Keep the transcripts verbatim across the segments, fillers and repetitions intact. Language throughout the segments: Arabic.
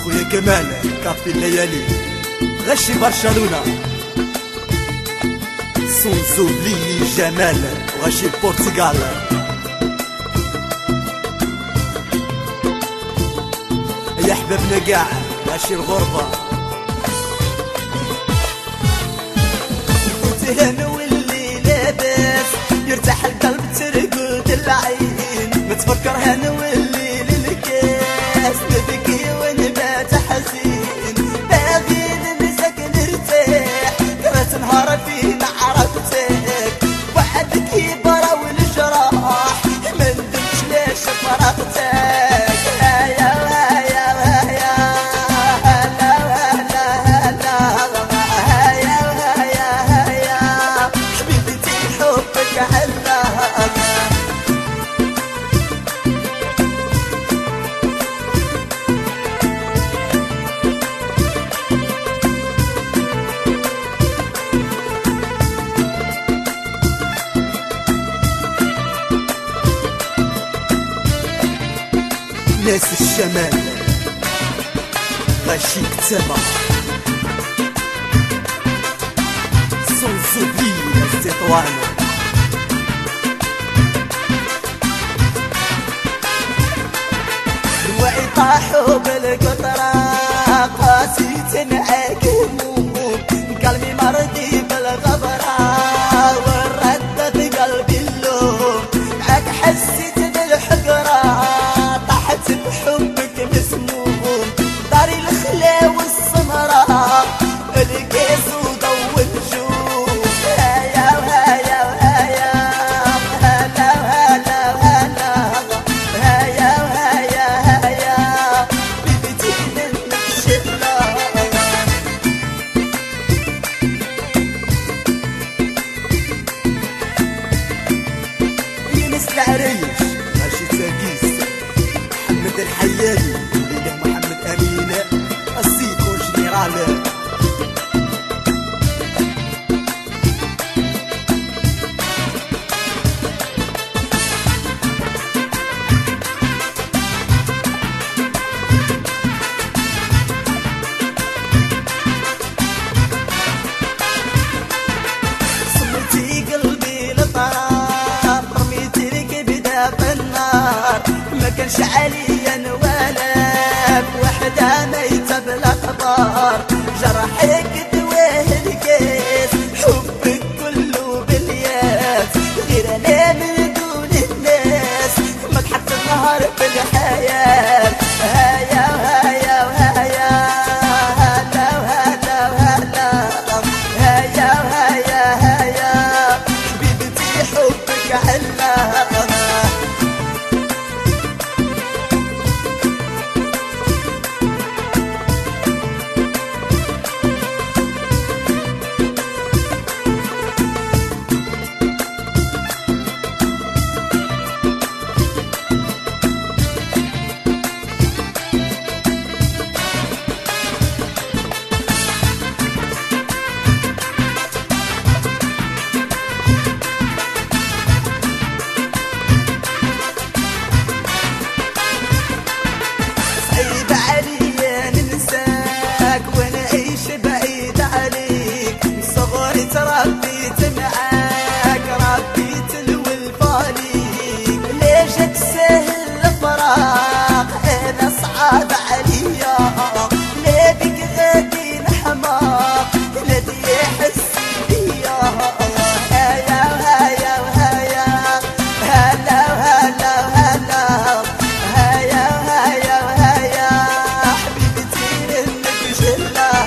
خويا كمال كافي الليالي غشي برشلونة سونزوبلي جمال وغشي البرتغال يا حبابنا قاع غشي الغربة تهنا واللي لاباس يرتاح القلب ترقد العين ما تفكر هنا واللي للكاس نبكي ونبات حزين باغي نمسك نرتاح كرهت نهار فينا عرفتك وعدك يبرا والجراح ما ندمش ليش فرقتك ناس الشمال غشيك تما سونسوبلي الزيطوان دواعي طاحوا بالقطرة قاسي تنعاك هموم قلبي مرضي بالغبرة والردة في قلبي اللوم معاك حسيت بالحقرة بحبك مسموم داري الخلا والسمراء الكيس وضو النجوم هيا وهيا وهيا هلا وهلا وهلا هيا وهيا هيا بيبتي منك شلة يونس العريش ماشي تاكيس محمد الحياني وليله محمد امين السيكو جنرال صمتي قلبي لطرار رميتي لك بدا في النار ما كانش عليا ولا بوحدة ميتة بلا خبار جرحك دواه الكاس حبك كله بالياس غير انا من دون الناس ما تحط النهار في الحياة هيا وهيا وهيا هلا وهلا وهلا هيا وهيا هيا حبيبتي حبك علا صعيب عليا ننساك وانا اعيش بعيد عليك من صغري تربيت معاك ربيت الولف عليك ليش تسهل الفراق انا صعب عليا ليه بك غادي نحماق الذي يحس بيا هيا وهيا وهيا هلا وهلا وهلا هيا وهيا وهيا حبيبتي منك جلة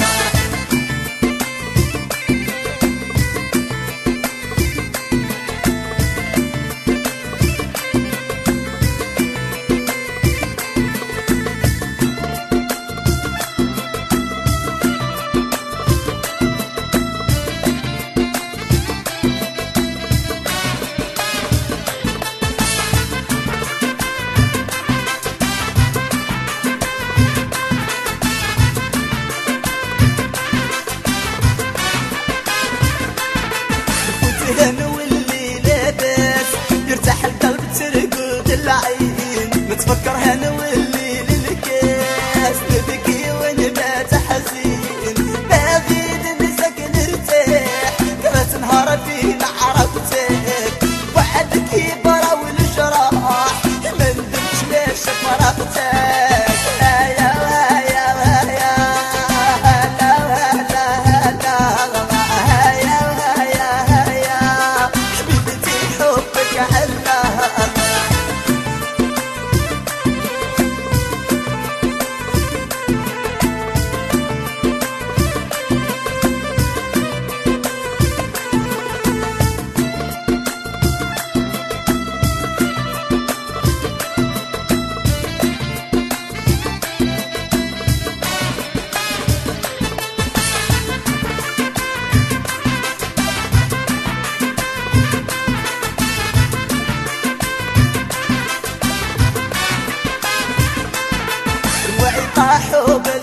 الهم واللي لاباس يرتاح القلب ترقد العين ما تفكر هنا واللي للكاس طاحوا